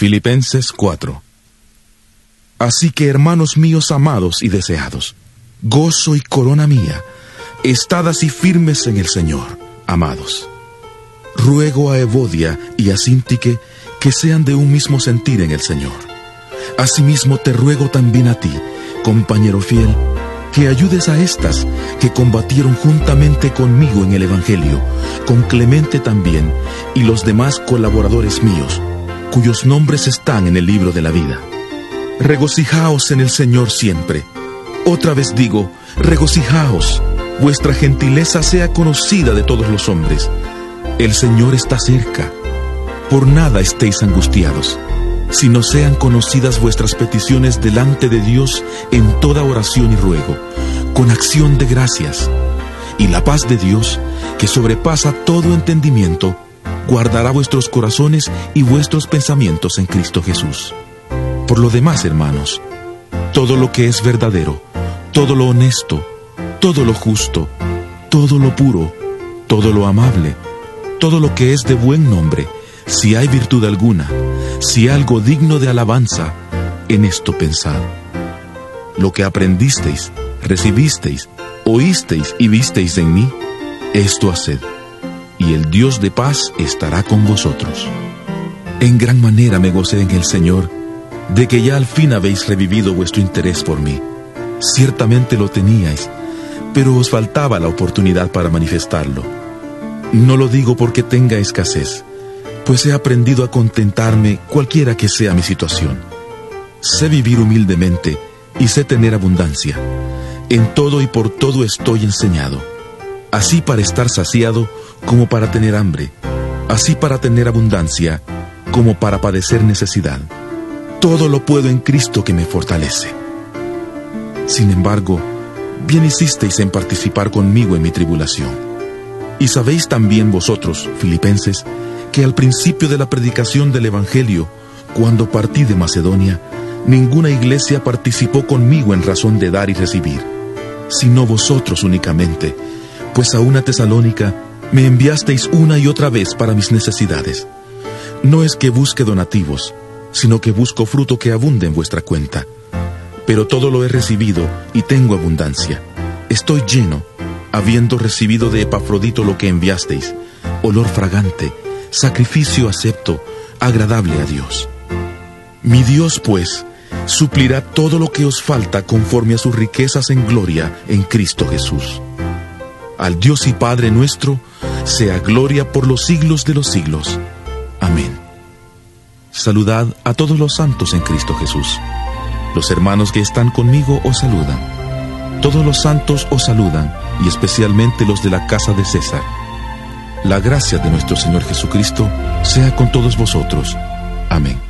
Filipenses 4. Así que, hermanos míos amados y deseados, gozo y corona mía, estad así firmes en el Señor, amados. Ruego a Evodia y a Síntique que sean de un mismo sentir en el Señor. Asimismo te ruego también a ti, compañero fiel, que ayudes a estas que combatieron juntamente conmigo en el Evangelio, con Clemente también, y los demás colaboradores míos, cuyos nombres están en el libro de la vida. Regocijaos en el Señor siempre. Otra vez digo, regocijaos. Vuestra gentileza sea conocida de todos los hombres. El Señor está cerca. Por nada estéis angustiados, sino sean conocidas vuestras peticiones delante de Dios en toda oración y ruego, con acción de gracias. Y la paz de Dios, que sobrepasa todo entendimiento, guardará vuestros corazones y vuestros pensamientos en Cristo Jesús. Por lo demás, hermanos, todo lo que es verdadero, todo lo honesto, todo lo justo, todo lo puro, todo lo amable, todo lo que es de buen nombre, si hay virtud alguna, si algo digno de alabanza, en esto pensad. Lo que aprendisteis, recibisteis, oísteis y visteis en mí, esto haced, y el Dios de paz estará con vosotros. En gran manera me gocé en el Señor, de que ya al fin habéis revivido vuestro interés por mí. Ciertamente lo teníais, pero os faltaba la oportunidad para manifestarlo. No lo digo porque tenga escasez, pues he aprendido a contentarme cualquiera que sea mi situación. Sé vivir humildemente y sé tener abundancia. En todo y por todo estoy enseñado, así para estar saciado como para tener hambre, así para tener abundancia como para padecer necesidad. Todo lo puedo en Cristo que me fortalece. Sin embargo, bien hicisteis en participar conmigo en mi tribulación. Y sabéis también vosotros, filipenses, que al principio de la predicación del Evangelio, cuando partí de Macedonia, ninguna iglesia participó conmigo en razón de dar y recibir, sino vosotros únicamente, pues a una Tesalónica me enviasteis una y otra vez para mis necesidades. No es que busque donativos, sino que busco fruto que abunde en vuestra cuenta. Pero todo lo he recibido y tengo abundancia. Estoy lleno, habiendo recibido de Epafrodito lo que enviasteis, olor fragante, sacrificio acepto, agradable a Dios. Mi Dios, pues, suplirá todo lo que os falta conforme a sus riquezas en gloria en Cristo Jesús. Al Dios y Padre nuestro, sea gloria por los siglos de los siglos. Amén. Saludad a todos los santos en Cristo Jesús. Los hermanos que están conmigo os saludan. Todos los santos os saludan, y especialmente los de la casa de César. La gracia de nuestro Señor Jesucristo sea con todos vosotros. Amén.